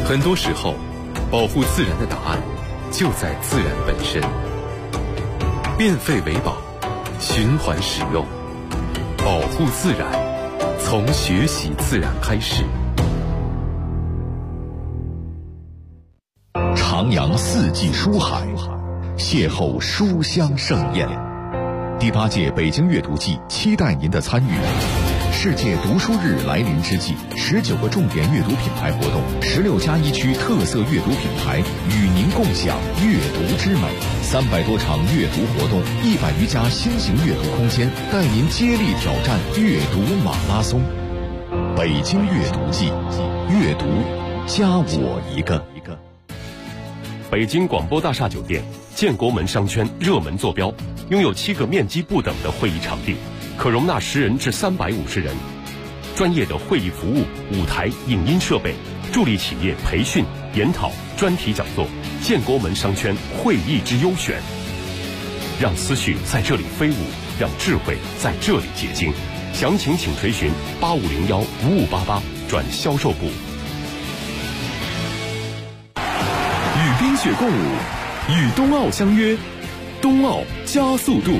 很多时候，保护自然的答案就在自然本身。变废为宝，循环使用，保护自然，从学习自然开始。 徜徉四季书海，邂逅书香盛宴。第8届北京阅读季期待您的参与。世界读书日来临之际，19个重点阅读品牌活动，16家一区特色阅读品牌与您共享阅读之美，300多场阅读活动，100余家新型阅读空间，带您接力挑战阅读马拉松。北京阅读季，阅读加我一个。 北京广播大厦酒店建国门商圈热门坐标，拥有7个面积不等的会议场地，可容纳10人至350人，专业的会议服务、舞台、影音设备，助力企业培训、研讨、专题讲座。建国门商圈会议之优选，让思绪在这里飞舞，让智慧在这里结晶。详情请垂询8501-5588转销售部。 与冰雪共舞，与冬奥相约，冬奥加速度。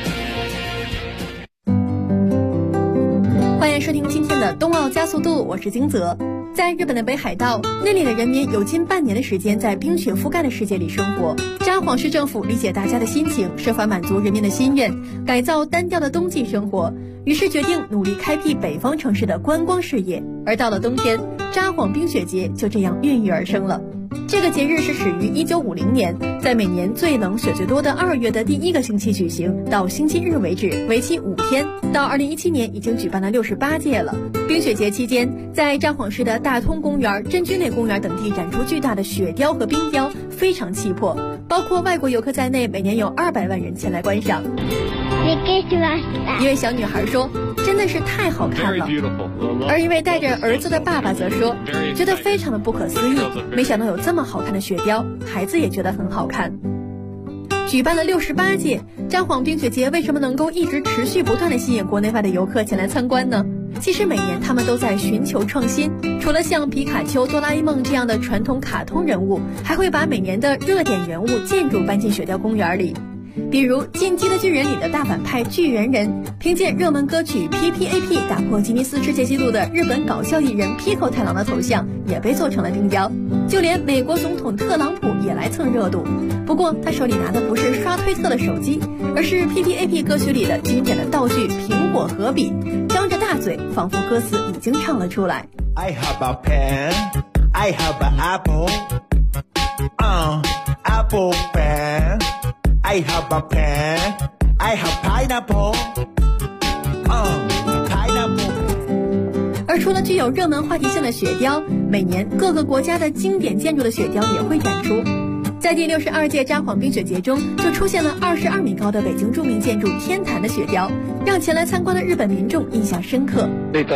欢迎收听今天的冬奥加速度，我是金泽。在日本的北海道，那里的人民有近半年的时间在冰雪覆盖的世界里生活。札幌市政府理解大家的心情，设法满足人民的心愿，改造单调的冬季生活，于是决定努力开辟北方城市的观光事业。而到了冬天，札幌冰雪节就这样孕育而生了。这个节日是始于1950年，在每年最冷雪最多的2月的第1个星期举行，到星期日为止，为期5天。到2017年已经举办了68届了。冰雪节期间，在札幌市的大通公园、真君内公园等地展出巨大的雪雕和冰雕，非常气魄。包括外国游客在内，每年有200万人前来观赏。一位小女孩说：“真的是太好看了。”而一位带着儿子的爸爸则说：“觉得非常的不可思议，没想到有这么好看的雪雕，孩子也觉得很好看。”举办了68届，札幌冰雪节为什么能够一直持续不断地吸引国内外的游客前来参观呢？其实每年他们都在寻求创新，除了像皮卡丘、哆啦 A 梦这样的传统卡通人物，还会把每年的热点人物建筑搬进雪雕公园里。比如《进击的巨人》里的大反派巨人人，凭借热门歌曲 PPAP 打破吉尼斯世界纪录的日本搞笑艺人 Pico 太郎的头像也被做成了冰雕，就连美国总统特朗普也来蹭热度。不过他手里拿的不是刷推特的手机，而是 PPAP 歌曲里的经典的道具苹果和笔，张着大嘴，仿佛歌词已经唱了出来。 I have a pen, I have an apple, apple pen.I have a pen, I have pineapple, pineapple. 而除了具有热门话题性的雪雕，每年各个国家的经典建筑的雪雕也会展出。在第62届札幌冰雪节中，就出现了22米高的北京著名建筑天坛的雪雕，让前来参观的日本民众印象深刻。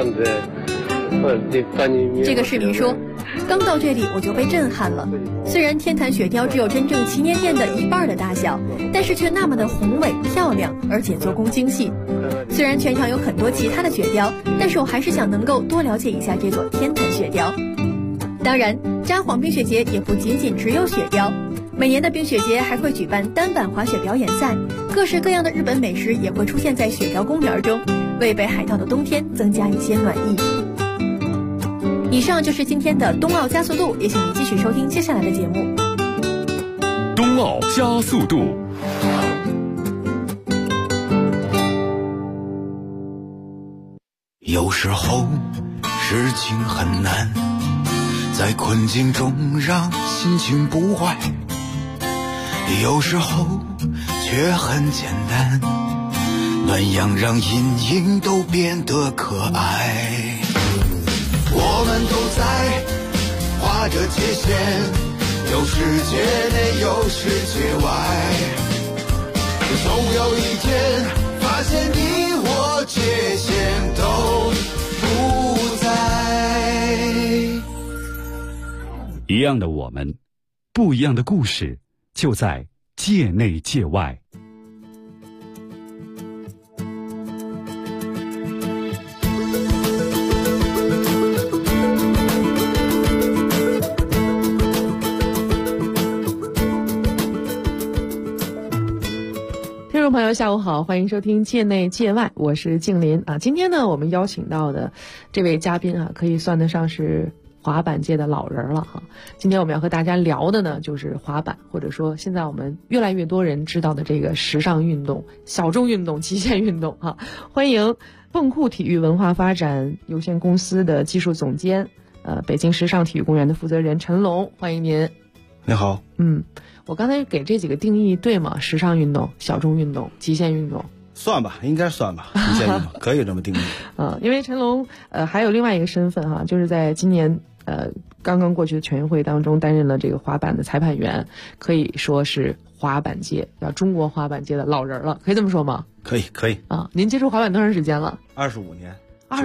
这个市民说，刚到这里我就被震撼了。虽然天坛雪雕只有真正祈年殿的1半的大小，但是却那么的宏伟漂亮，而且做工精细。虽然全场有很多其他的雪雕，但是我还是想能够多了解一下这座天坛雪雕。当然，札幌冰雪节也不仅仅只有雪雕，每年的冰雪节还会举办单板滑雪表演赛，各式各样的日本美食也会出现在雪雕公园中，为北海道的冬天增加一些暖意。以上就是今天的冬奥加速度，也请您继续收听接下来的节目。 冬奥加速度。 有时候事情很难，在困境中让心情不坏，有时候却很简单，暖阳让阴影都变得可爱。我们都在画着界限，有世界内有世界外，总有一天发现你我界限都不在。 一样的我们，不一样的故事，就在界内界外。 朋友下午好，欢迎收听界内界外，我是静林啊。今天呢，我们邀请到的这位嘉宾啊，可以算得上是滑板界的老人了哈。今天我们要和大家聊的呢，就是滑板，或者说现在我们越来越多人知道的这个时尚运动、小众运动、极限运动哈。欢迎蹦酷体育文化发展有限公司的技术总监，北京时尚体育公园的负责人陈龙，欢迎您。 你好。 我刚才给这几个定义对吗？时尚运动、小众运动、极限运动， 算吧，应该算吧，极限运动可以这么定义。 因为陈龙还有另外一个身份哈，就是在今年刚刚过去的全运会当中担任了这个滑板的裁判员，可以说是滑板界中国滑板界的老人了，可以这么说吗？ 可以啊。您接触滑板多长时间了 ？25年。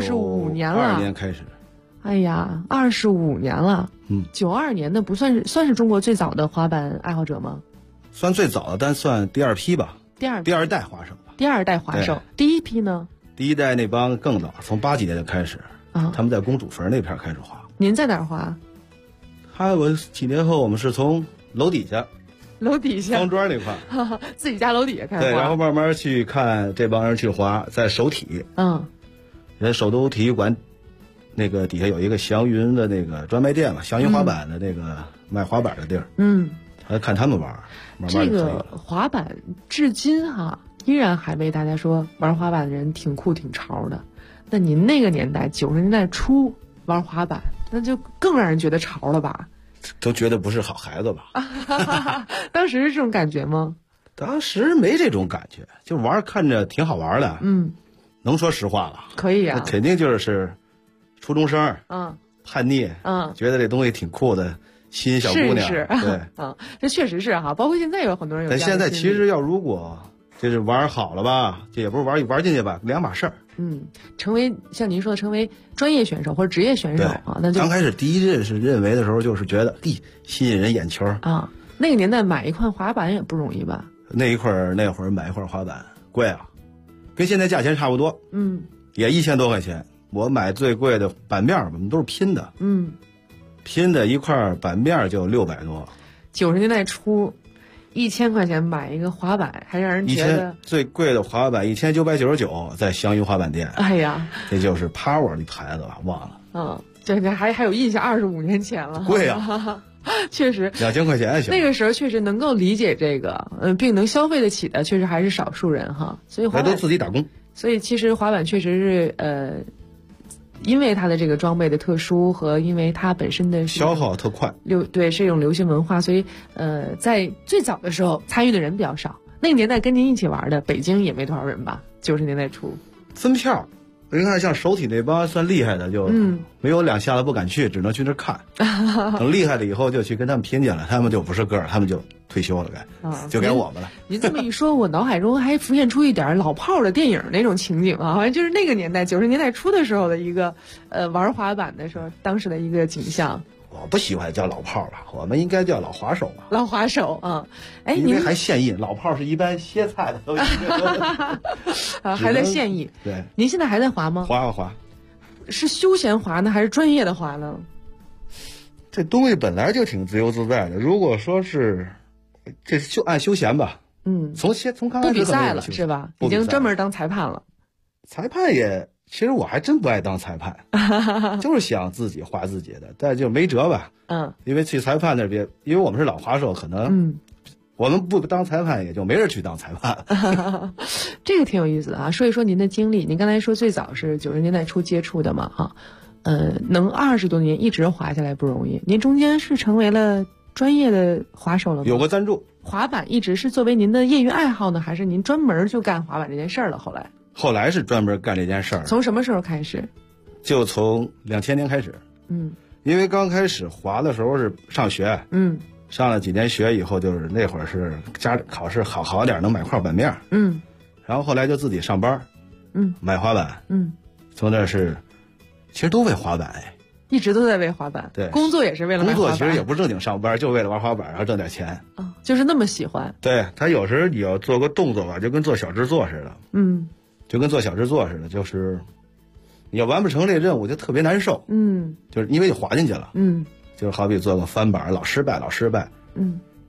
25年了。 92年开始。 哎呀，25年了。92年的不算是中国最早的滑板爱好者吗？ 算最早的，但算第二批吧。第二代滑手吧。 第二代滑手。第一批呢？ 第一代那帮更早，从80几年就开始。他们在公主坟那片开始滑。 您在哪儿滑？ 我几年后我们是从楼底下方庄那块自己家楼底下开始滑。 对，然后慢慢去看这帮人去滑，在首体。人首都体育馆那个底下有一个祥云的那个专卖店嘛，祥云滑板的那个卖滑板的地儿。还看他们玩，慢慢这个滑板至今依然还被大家说玩滑板的人挺酷挺潮的。那您那个年代90年代初玩滑板，那就更让人觉得潮了吧？ 都觉得不是好孩子吧？ 当时是这种感觉吗？ 当时没这种感觉，就玩看着挺好玩的。能说实话了？ 可以啊。 肯定就是初中生，叛逆，觉得这东西挺酷的，新小姑娘。 是对， 这确实是哈。包括现在有很多人有。 但现在其实如果就是玩好了吧，这也不是玩进去吧，两码事儿。 成为像您说的，成为专业选手或者职业选手那就刚开始第一认为的时候，就是觉得吸引人眼球啊。那个年代买一块滑板也不容易吧？ 那会儿买一块滑板贵啊，跟现在价钱差不多。也1000多块钱。我买最贵的板面，我们都是拼的。拼的一块板面就600多。 90年代初，1000块钱买一个滑板，还让人觉得最贵的滑板1999，在祥云滑板店。 哎呀， 这就是 Power 的牌子吧，忘了。 这还有印象，25年前了。 贵啊， 确实 ，2000块钱行。 那个时候确实能够理解这个，并能消费得起的，确实还是少数人哈。所以滑板都自己打工。所以其实滑板确实是因为它的这个装备的特殊和因为它本身的消耗特快， 对，是一种流行文化，所以在最早的时候参与的人比较少。那个年代跟您一起玩的北京也没多少人吧？90年代初分票。你看，像首体那帮算厉害的，就没有2下子不敢去，只能去那看。等厉害了以后，就去跟他们拼去了，他们就不是个儿，他们就退休了，就该我们了。 您这么一说，我脑海中还浮现出一点老炮的电影那种情景啊，好像就是那个年代90年代初的时候的一个玩滑板的时候当时的一个景象。 我不喜欢叫老炮吧，我们应该叫老滑手吧。 老滑手啊， 因为还现役，老炮是一般歇菜的都还在现役。 对， 您现在还在滑吗？ 滑， 是休闲滑呢，还是专业的滑呢？ 这东西本来就挺自由自在的，如果说是这就按休闲吧。从刚开始不比赛了是吧？已经专门当裁判了。 裁判也。其实我还真不爱当裁判，就是想自己滑自己的，但就没辙吧。因为去裁判那边，因为我们是老滑手，可能我们不当裁判，也就没人去当裁判。 这个挺有意思的啊，说一说您的经历。您刚才说最早是90年代初接触的嘛，能20多年一直滑下来不容易。您中间是成为了专业的滑手了吗？ 有个赞助。 滑板一直是作为您的业余爱好呢，还是您专门就干滑板这件事儿了？ 后来是专门干这件事儿。 从什么时候开始？ 就从2000年开始。因为刚开始滑的时候是上学，上了几年学以后，就是那会儿是考试好点能买块板面，然后后来就自己上班，买滑板，从那是，其实都为滑板一直都在为滑板。 对， 工作也是为了买滑板。 工作其实也不正经上班，就为了玩滑板，然后挣点钱。 就是那么喜欢。 对，他有时你要做个动作吧，就跟做小制作似的。就跟做小制作似的，就是你要完不成这任务就特别难受。就是因为你滑进去了。就是好比做个翻板，老失败。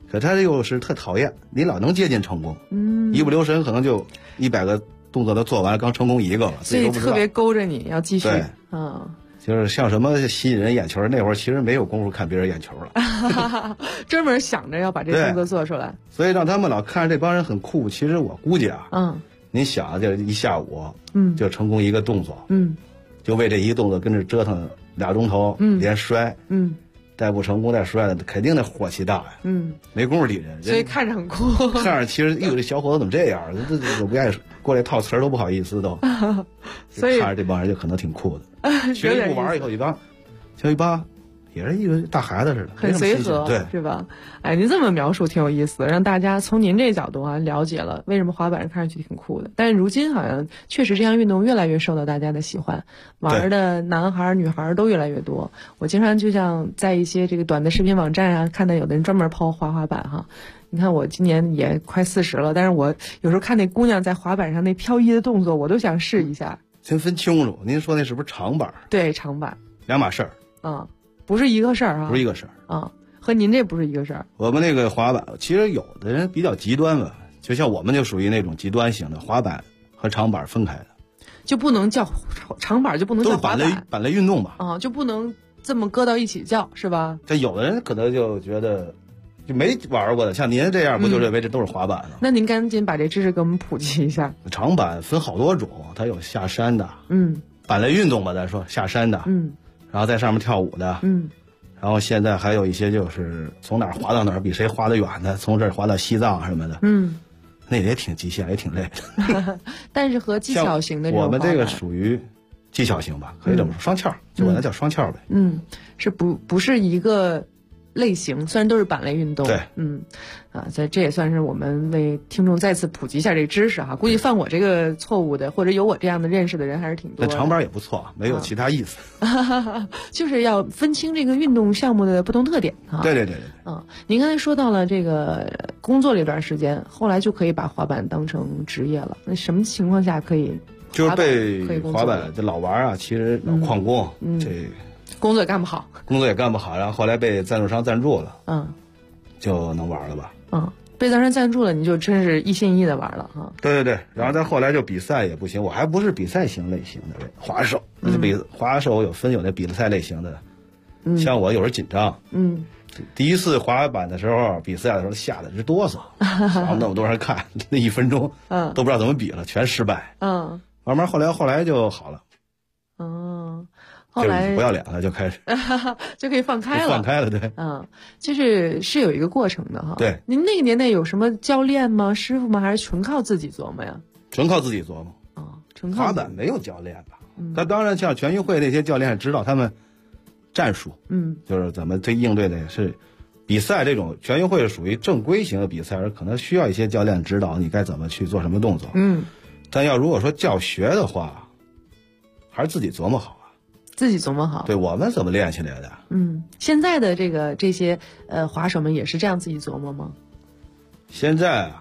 可他又是特讨厌，你老能接近成功，一不留神可能就100个动作都做完了，刚成功1个了， 所以特别勾着你要继续。 对， 嗯， 就是像什么吸引人眼球，那会儿其实没有功夫看别人眼球了， 专门想着要把这动作做出来。 所以让他们老看着这帮人很酷，其实我估计啊，您想啊，这一下午，就成功1个动作，就为这一个动作跟着折腾2钟头，连摔，再不成功再摔的，肯定那火气大呀，没工夫理人， 所以看着很酷， 看着其实这小伙子怎么这样，这不爱过来套词儿都不好意思都，所以看着这帮人就可能挺酷的，学一不玩以后一帮也是一个大孩子似的， 很随和， 对， 是吧？哎，您这么描述挺有意思的，让大家从您这角度啊了解了为什么滑板看上去挺酷的。但是如今好像确实这项运动越来越受到大家的喜欢，玩的男孩女孩都越来越多。我经常就像在一些这个短的视频网站啊，看到有的人专门抛滑板哈。你看我今年也快40了，但是我有时候看那姑娘在滑板上那飘逸的动作，我都想试一下。 先分清楚，您说那是不是长板？ 对，长板 2码事儿。 不是一个事儿啊， 不是一个事儿啊，和您这不是一个事儿。 我们那个滑板，其实有的人比较极端吧，就像我们就属于那种极端型的，滑板和长板分开的， 就不能叫长板，就不能叫滑板， 都是板类运动吧？ 就不能这么搁到一起叫，是吧？ 这有的人可能就觉得就没玩过的，像您这样不就认为这都是滑板了？ 那您赶紧把这知识给我们普及一下。 长板分好多种，它有下山的，板类运动吧，咱说下山的，然后在上面跳舞的，然后现在还有一些就是从哪儿滑到哪儿，比谁滑得远的，从这儿滑到西藏什么的，那也挺极限，也挺累的。 但是和技巧型的这种， 我们这个属于技巧型吧，可以这么说，双翘，就管它叫双翘呗。 是不是一个类型，虽然都是板类运动， 对， 所以这也算是我们为听众再次普及一下这个知识哈。估计犯我这个错误的，或者有我这样的认识的人还是挺多的。 那长板也不错，没有其他意思， 就是要分清这个运动项目的不同特点哈。 对。 您刚才说到了这个工作了一段时间，后来就可以把滑板当成职业了。那什么情况下可以？ 就是被滑板这老玩啊，其实老旷工，这工作也干不好， 然后后来被赞助商赞助了，就能玩了吧？ 被赞助商赞助了，你就真是一心一意的玩了哈。 对，然后再后来就比赛也不行，我还不是比赛型类型的滑手，滑手有那比赛类型的，像我有时候紧张，第一次滑板的时候，比赛的时候吓得直哆嗦，然后那么多人看，那1分钟，都不知道怎么比了，全失败，慢慢后来就好了， 后来不要脸了，就开始就可以放开了， 对， 就是有一个过程的哈。 对， 您那个年代有什么教练吗？师傅吗？还是纯靠自己琢磨呀？ 纯靠自己琢磨纯靠滑板没有教练吧？他当然像全运会那些教练知道他们战术，就是怎么应对的是比赛这种全运会是属于正规型的比赛，而可能需要一些教练指导你该怎么去做什么动作。但要如果说教学的话，还是自己琢磨好。 自己琢磨好， 对，我们怎么练起来的？ 现在的这些滑手们也是这样自己琢磨吗？ 现在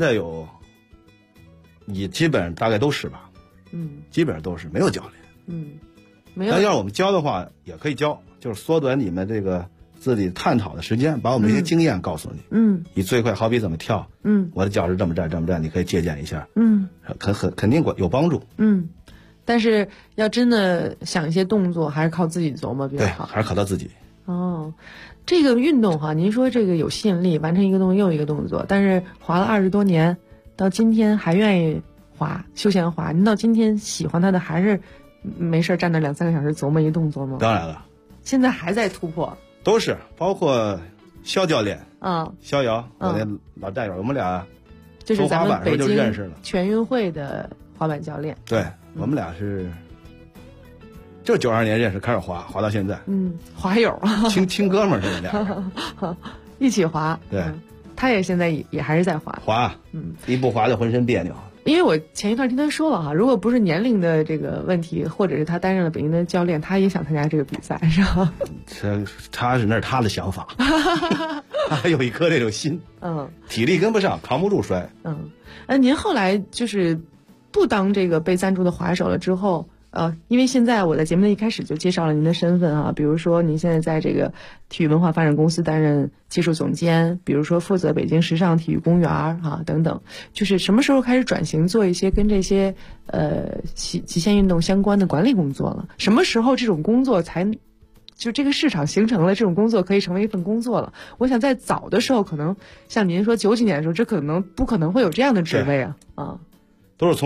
你基本上大概都是吧，基本上都是没有教练， 没有。 但要是我们教的话，也可以教，就是缩短你们这个自己探讨的时间，把我们一些经验告诉你，以最快，好比怎么跳，我的脚是这么站，你可以借鉴一下，肯定有帮助， 但是要真的想一些动作，还是靠自己琢磨比较好。 对，还是靠他自己。 这个运动哈，您说这个有吸引力，完成一个动作又一个动作，但是滑了20多年，到今天还愿意滑，休闲滑。您到今天喜欢它的，还是没事站那2、3个小时琢磨一动作吗？ 当然了， 现在还在突破。 都是，包括肖教练，肖瑶，我那老战友，我们俩就是咱们北京认识了全运会的滑板教练。 对，我们俩是就92年认识，开始滑到现在。 滑友， 亲哥们儿，这们俩一起滑。 对， 他也现在也还是在滑。 一不滑就浑身别扭。 因为我前一段听他说了哈，如果不是年龄的这个问题，或者是他担任了北京的教练，他也想参加这个比赛，是吧？ 那是他的想法，他还有一颗这种心，体力跟不上，扛不住摔。 您后来就是不当这个被赞助的滑手了之后， 因为现在我在节目的一开始就介绍了您的身份啊，比如说您现在在这个体育文化发展公司担任技术总监，比如说负责北京时尚体育公园啊等等，就是什么时候开始转型做一些跟这些极限运动相关的管理工作了？什么时候这种工作才就这个市场形成了，这种工作可以成为一份工作了？我想在早的时候，可能像您说90几年的时候，这不可能会有这样的职位啊， 都是从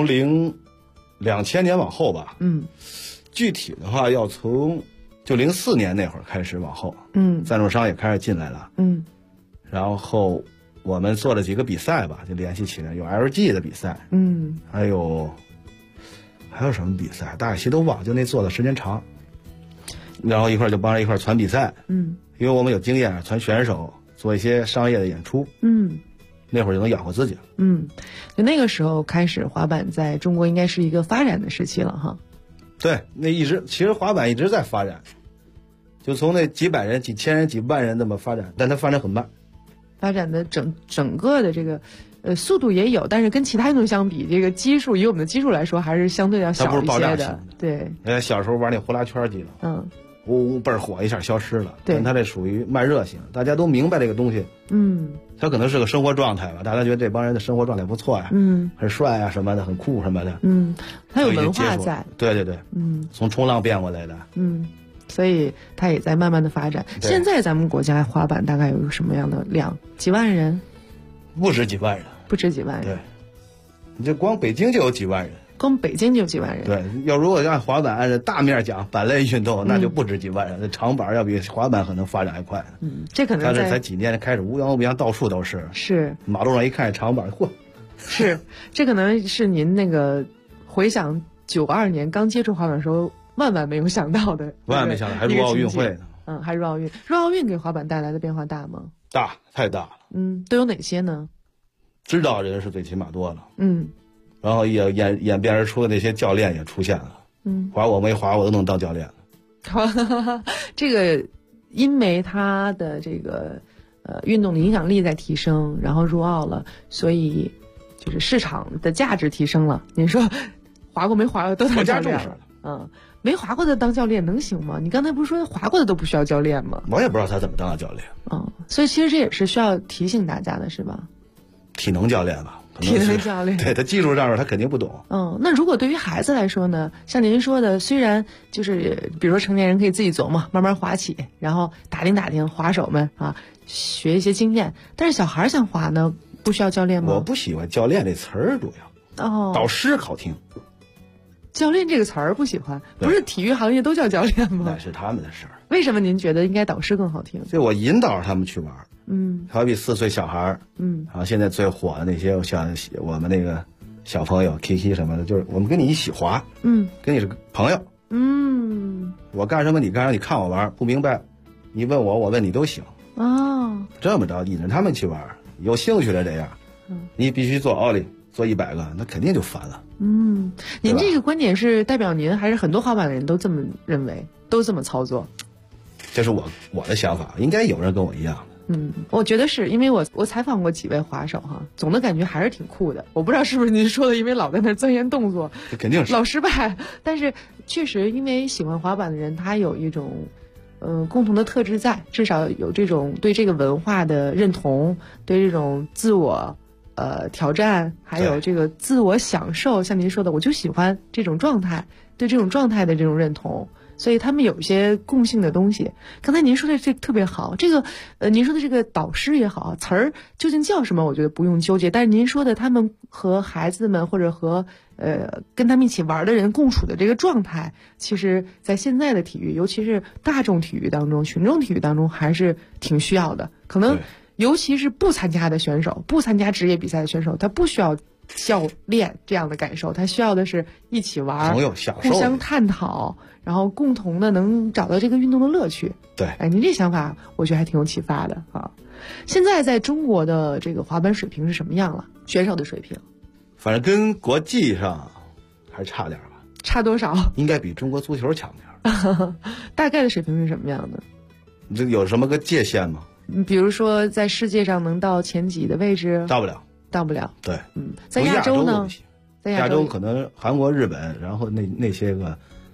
2000年往后吧。具体的话要从就04年那会儿开始往后。赞助商也开始进来了。然后我们做了几个比赛吧，就联系起来，有 LG 的比赛。还有什么比赛？大概谁都忘，就那做的时间长。然后一块就帮着一块传比赛。因为我们有经验，传选手，做一些商业的演出。那会儿就能养活自己了。 就那个时候开始，滑板在中国应该是一个发展的时期了哈。 对，其实滑板一直在发展，就从那几百人、几千人、几万人那么发展，但它发展很慢。 发展的整个的这个速度也有，但是跟其他运动相比，这个基数以我们的基数来说，还是相对要小一些的。它不是爆炸性的。对。小时候玩那呼啦圈机了。呜倍儿火，一下消失了。对，但它这属于慢热型，大家都明白这个东西。它可能是个生活状态吧，大家觉得这帮人的生活状态不错呀，很帅啊什么的，很酷什么的。 它有文化在。 对。从冲浪变过来的。 所以它也在慢慢的发展。现在咱们国家滑板大概有什么样的量？几万人？ 不止几万人。对，你这光北京就有几万人。 光北京就有几万人。 对，如果按滑板按照大面讲，板类运动那就不止几万人。那长板要比滑板可能发展还快。 这可能但是才几年开始乌泱乌泱到处都是。 是。马路上一看长板，嚯！ 是，这可能是您那个回想92年刚接触滑板的时候，万万没有想到的。 万万没想到，还入奥运会呢。 还入奥运。入奥运给滑板带来的变化大吗？ 大，太大了。 都有哪些呢？ 知道人是最起码多了。然后也演变而出的那些教练也出现了。滑我没滑我都能当教练了。 这个因为他的这个运动的影响力在提升，然后入奥了，所以就是市场的价值提升了。你说滑过没滑过都当教练了。没滑过的当教练能行吗？你刚才不是说滑过的都不需要教练吗？ 我也不知道他怎么当教练。 所以其实这也是需要提醒大家的，是吧？ 体能教练吧。 体能教练。 对，他技术上面他肯定不懂。 那如果对于孩子来说呢，像您说的，虽然就是比如说成年人可以自己琢磨慢慢滑起，然后打听滑手们啊，学一些经验，但是小孩想滑呢，不需要教练吗？ 我不喜欢教练这词儿，主要导师好听。 教练这个词儿不喜欢，不是体育行业都叫教练吗？ 那是他们的事儿。 为什么您觉得应该导师更好听？ 所以我引导他们去玩。好比4岁小孩儿。然后现在最火的那些像我们那个小朋友 Kiki 什么的，就是我们跟你一起滑。跟你是朋友。我干什么你干什么，你看我玩，不明白你问我，我问你都行。这么着引着他们去玩，有兴趣的这样。你必须做奥利，做100个，那肯定就烦了。 您这个观点是代表您，还是很多滑板的人都这么认为，都这么操作？ 这是我的想法，应该有人跟我一样的。 我觉得是因为我采访过几位滑手哈，总的感觉还是挺酷的。我不知道是不是您说的，因为老在那钻研动作， 肯定是老失败。但是确实，因为喜欢滑板的人，他有一种共同的特质在，至少有这种对这个文化的认同，对这种自我挑战，还有这个自我享受。像您说的，我就喜欢这种状态，对这种状态的这种认同。所以他们有一些共性的东西。刚才您说的这特别好，这个您说的这个导师也好，词儿究竟叫什么，我觉得不用纠结。但是您说的他们和孩子们或者和跟他们一起玩的人共处的这个状态，其实在现在的体育，尤其是大众体育当中、群众体育当中，还是挺需要的。可能尤其是不参加的选手，不参加职业比赛的选手，他不需要教练这样的感受，他需要的是一起玩， 朋友享受， 互相探讨，然后共同的能找到这个运动的乐趣。 对， 您这想法我觉得还挺有启发的啊。现在在中国的这个滑板水平是什么样了？选手的水平， 反正跟国际上还差点吧。 差多少？ 应该比中国足球强点。 大概的水平是什么样的？ 这有什么个界限吗？ 比如说在世界上能到前几的位置？ 到不了。 到不了。 对， 在亚洲呢？ 在亚洲可能韩国、日本，然后那些个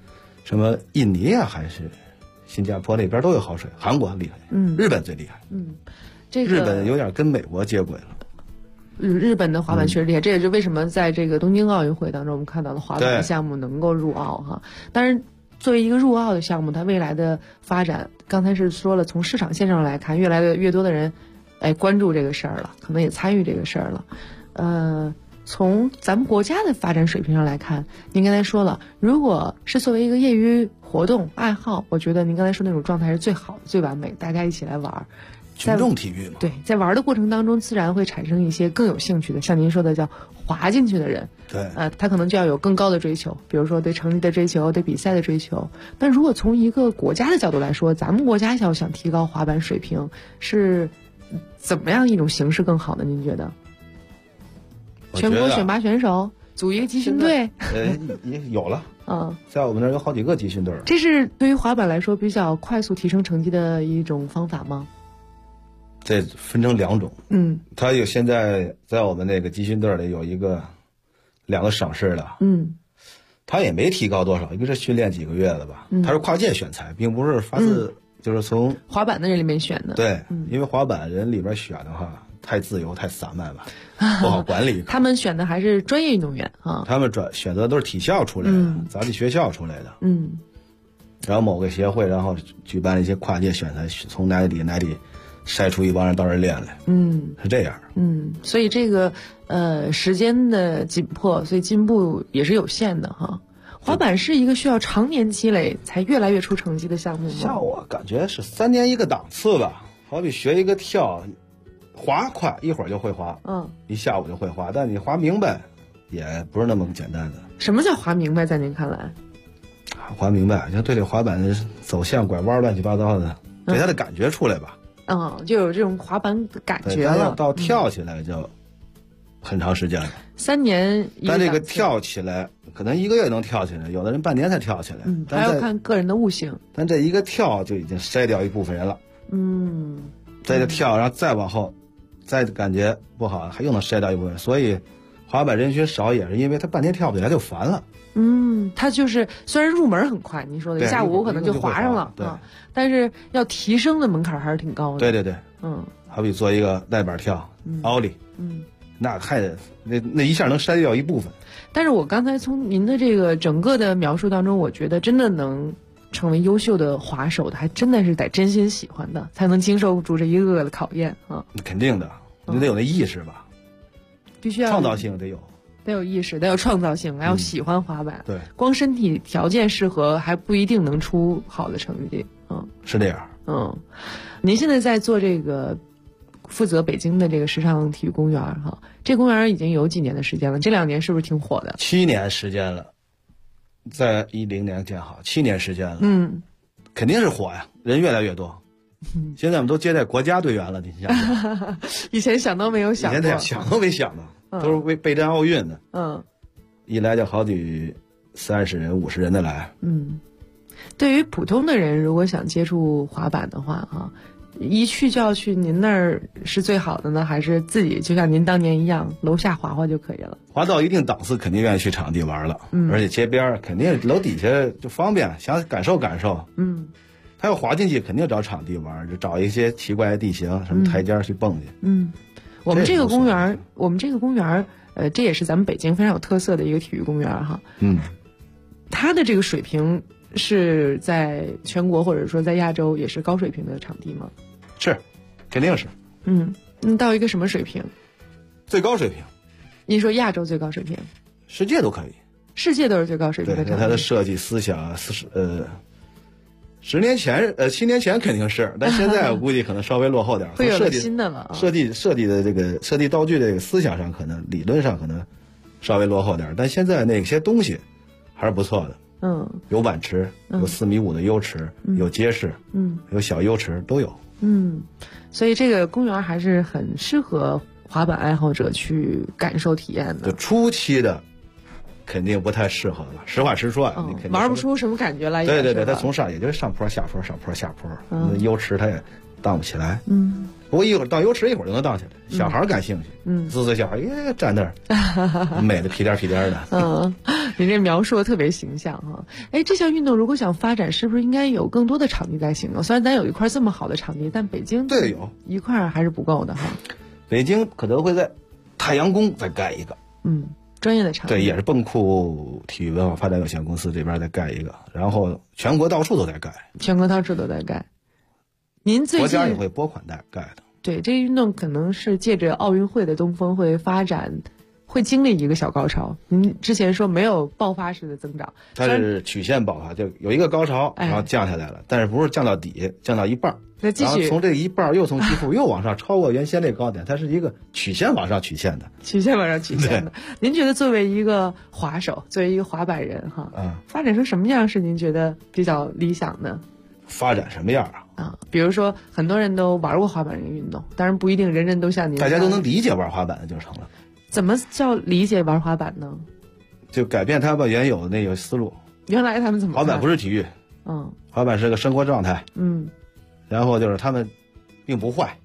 什么印尼啊还是新加坡那边都有好水，韩国厉害，日本最厉害， 这个日本有点跟美国接轨了。 日本的滑板确实厉害，这也是为什么在这个东京奥运会当中我们看到了滑板的项目能够入奥哈。当然，作为一个入奥的项目，它未来的发展，刚才是说了，从市场线上来看，越来越多的人关注这个事儿了，可能也参与这个事儿了。从咱们国家的发展水平上来看，您刚才说了，如果是作为一个业余活动爱好，我觉得您刚才说那种状态是最好的、最完美，大家一起来玩。 群众体育嘛， 对，在玩的过程当中，自然会产生一些更有兴趣的，像您说的叫滑进去的人， 对， 他可能就要有更高的追求，比如说对成绩的追求，对比赛的追求。但如果从一个国家的角度来说，咱们国家要想提高滑板水平，是怎么样一种形式更好呢？您觉得？全国选拔选手，组一个集训队， 也有了。在我们这儿有好几个集训队。 这是对于滑板来说比较快速提升成绩的一种方法吗？ 这分成2种。它有现在在我们那个集训队里有2个省市的。他也没提高多少，一个是训练几个月了吧。他是跨界选材，并不是发自就是从滑板的人里面选的。 对，因为滑板人里边选的话太自由太散漫吧，不好管理。 他们选的还是专业运动员啊。 他们选择都是体校出来的，咱的学校出来的。然后某个协会，然后举办了一些跨界选材，从哪里筛出一帮人到这儿练来。是这样。 所以这个时间的紧迫，所以进步也是有限的哈。滑板是一个需要常年积累才越来越出成绩的项目吗？ 像我感觉是3年一个档次吧，好比学一个跳。滑快一会儿就会滑，一下午就会滑，但你滑明白也不是那么简单的。 什么叫滑明白？在您看来， 滑明白像对这滑板走线拐弯乱七八糟的，给他的感觉出来吧。 就有这种滑板的感觉了。 到跳起来就很长时间了 ，3年一个。 但这个跳起来可能1个月能跳起来，有的人半年才跳起来。 还要看个人的悟性。 但这一个跳就已经筛掉一部分人了。在这跳，然后再往后。再感觉不好，还又能筛掉一部分，所以滑板人群少也是因为他半天跳不起来就烦了。 他就是虽然入门很快，您说的下午可能就滑上了，但是要提升的门槛还是挺高的。 对，好比做一个带板跳，奥利，那那一下能筛掉一部分。 但是我刚才从您的这个整个的描述当中，我觉得真的能成为优秀的滑手的，还真的是得真心喜欢的，才能经受住这一个个的考验啊！ 肯定的，你得有那意识吧， 必须要创造性得有意识，得有创造性，还要喜欢滑板。 对， 光身体条件适合还不一定能出好的成绩。 是这样。 您现在在做这个负责北京的这个时尚体育公园哈，这公园已经有几年的时间了？这2年是不是挺火的 ？7年时间了。在10年建好，7年时间了，肯定是火呀，人越来越多。现在我们都接待国家队员了，你想想， 以前想都没有想过， 以前想都没想到，都是为备战奥运的。一来就好几30人、50人的来。 对于普通的人，如果想接触滑板的话，一去就要去您那儿是最好的呢，还是自己就像您当年一样楼下滑滑就可以了？ 滑到一定档次，肯定愿意去场地玩了。而且街边肯定楼底下就方便，想感受感受。他要滑进去，肯定找场地玩，就找一些奇怪的地形，什么台阶去蹦去。 我们这个公园，这也是咱们北京非常有特色的一个体育公园哈。它的这个水平是在全国或者说在亚洲也是高水平的场地吗？ 是，肯定是。 到一个什么水平？ 最高水平。 你说亚洲最高水平？ 世界都可以。 世界都是最高水平的场地。 它的设计思想10年前7年前肯定是，但现在我估计可能稍微落后点。 会有新的了。 设计的这个设计道具的这个思想上，可能理论上可能稍微落后点，但现在那些东西还是不错的。有碗池，有4.5米的优池，有街式，有小优池都有。 所以这个公园还是很适合滑板爱好者去感受体验的。 就初期的肯定不太适合了，实话实说，你肯定玩不出什么感觉来。 对，它从上也就是上坡下坡，上坡下坡，那优池它也荡不起来。 不过一会儿荡油池一会儿就能荡起来，小孩感兴趣。4岁小孩站那儿，美的屁颠屁颠的。 你这描述的特别形象哈。这项运动如果想发展，是不是应该有更多的场地才行啊？虽然咱有一块这么好的场地，但北京对有一块还是不够的哈。 北京可能会在太阳宫再盖一个。 专业的场地。 对，也是蚌埠体育文化发展有限公司这边再盖一个，然后全国到处都在盖。 全国到处都在盖。您最近国家也会拨款盖的。 对，这个运动可能是借着奥运会的东风会发展，会经历一个小高潮。您之前说没有爆发式的增长， 它是曲线爆发，就有一个高潮，然后降下来了，但是不是降到底，降到一半，然后从这一半又从基数又往上超过原先这高点，它是一个曲线往上曲线的。 曲线往上曲线的。您觉得作为一个滑手，作为一个滑板人哈，发展成什么样是您觉得比较理想的？ 发展什么样比如说很多人都玩过滑板这个运动，当然不一定人人都像您， 大家都能理解玩滑板的就成了。 怎么叫理解玩滑板呢？ 就改变他们原有的那个思路。 原来他们怎么滑板不是体育，滑板是个生活状态，然后就是他们并不坏。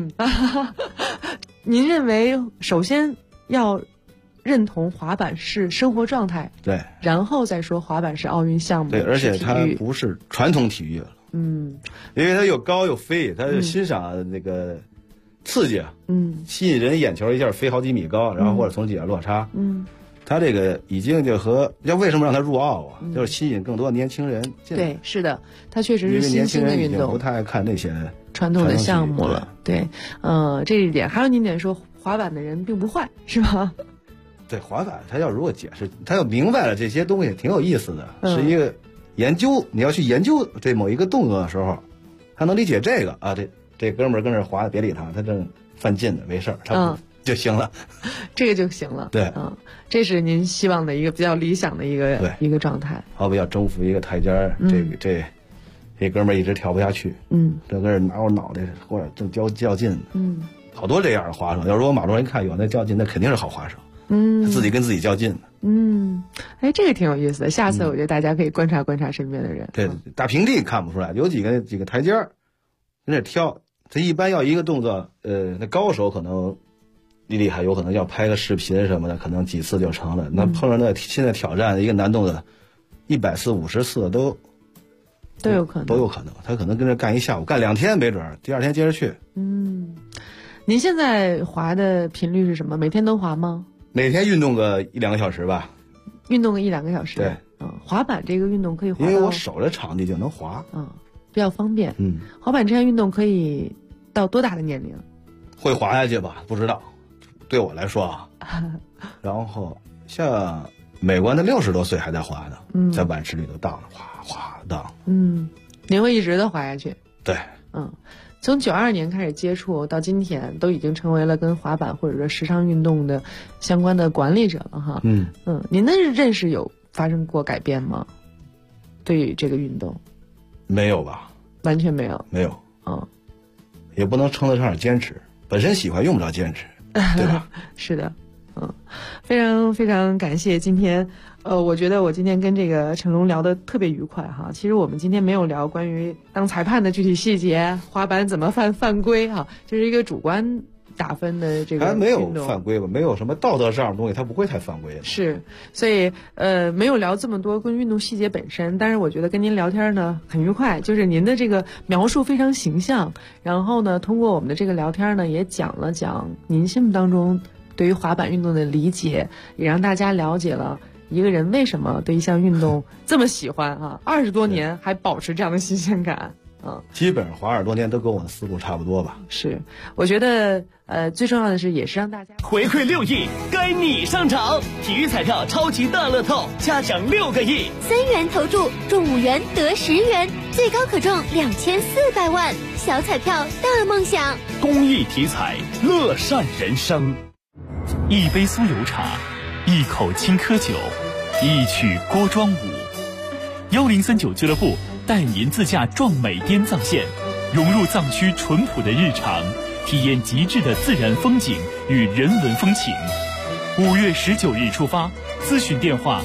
您认为首先要认同滑板是生活状态， 对， 然后再说滑板是奥运项目， 对，而且它不是传统体育了，因为它又高又飞，它欣赏那个刺激，吸引人眼球，一下飞好几米高，然后或者从底下落差，它这个已经就和要为什么让它入奥啊，就是吸引更多年轻人进来。 对，是的，它确实是新兴的运动， 因为年轻人已经不太爱看那些传统的项目了。对，这一点还有您点说滑板的人并不坏，是吧？ 对，滑板他要如果解释，他要明白了这些东西挺有意思的，是一个研究。你要去研究这某一个动作的时候，他能理解这个啊，这哥们儿跟这滑，别理他，他正犯劲呢，没事儿，他就行了， 这个就行了。 对， 这是您希望的一个比较理想的一个状态。 好比要征服一个台阶儿，这哥们儿一直跳不下去，这跟人拿我脑袋或者正较劲，好多这样的滑手。要如果马路上一看有那较劲，那肯定是好滑手。他自己跟自己较劲。 这个挺有意思的。下次我觉得大家可以观察观察身边的人。 对，大平地看不出来，有几个台阶儿，在那挑。他一般要一个动作，那高手可能厉害，有可能要拍个视频什么的，可能几次就成了。那碰上那现在挑战一个难动的，100次、50次都有可能， 都有可能。他可能跟着干一下午，干2天没准，第2天接着去。 您现在滑的频率是什么？每天都滑吗？ 每天运动个1-2个小时吧。 运动个1-2个小时。 对， 滑板这个运动可以滑， 因为我守着场地就能滑， 比较方便。滑板这项运动可以到多大的年龄？会滑下去吧？不知道，对我来说啊。然后像美国那60多岁还在滑呢，在碗池里头荡，哗哗荡。 您会一直的滑下去？ 对， 从92年开始接触到今天，都已经成为了跟滑板或者说时尚运动的相关的管理者了哈。您的认识有发生过改变吗？对于这个运动？没有吧？完全没有。没有。也不能称得上是坚持，本身喜欢用不着坚持，对吧？是的。非常非常感谢今天，我觉得我今天跟这个成龙聊得特别愉快哈。其实我们今天没有聊关于当裁判的具体细节，滑板怎么犯规哈，就是一个主观打分的这个。还没有犯规吧？没有什么道德上的东西，它不会太犯规的。是，所以没有聊这么多关于运动细节本身，但是我觉得跟您聊天呢很愉快，就是您的这个描述非常形象，然后呢，通过我们的这个聊天呢，也讲了讲您心目当中对于滑板运动的理解，也让大家了解了一个人为什么对一项运动这么喜欢啊，20多年还保持这样的新鲜感。基本上滑20多年都跟我的思路差不多吧。是，我觉得最重要的是也是让大家回馈6亿，该你上场。体育彩票超级大乐透嘉奖6个亿，3元投注中5元得10元，最高可中2400万。小彩票大梦想，公益体彩，乐善人生。一杯酥油茶，一口青稞酒，一曲郭庄舞。1039俱乐部带您自驾壮美滇藏线，融入藏区淳朴的日常，体验极致的自然风景与人文风情。5月19日出发，咨询电话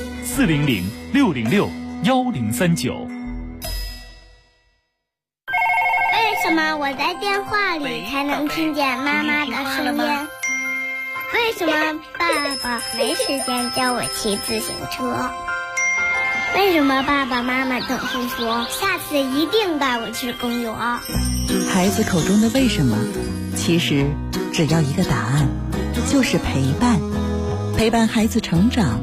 400-606-1039。为什么我我在电话里才能听见妈妈的声音？为什么爸爸没时间教我骑自行车？为什么爸爸妈妈总是说下次一定带我去公园？ 孩子口中的为什么，其实只要一个答案，就是陪伴。陪伴孩子成长，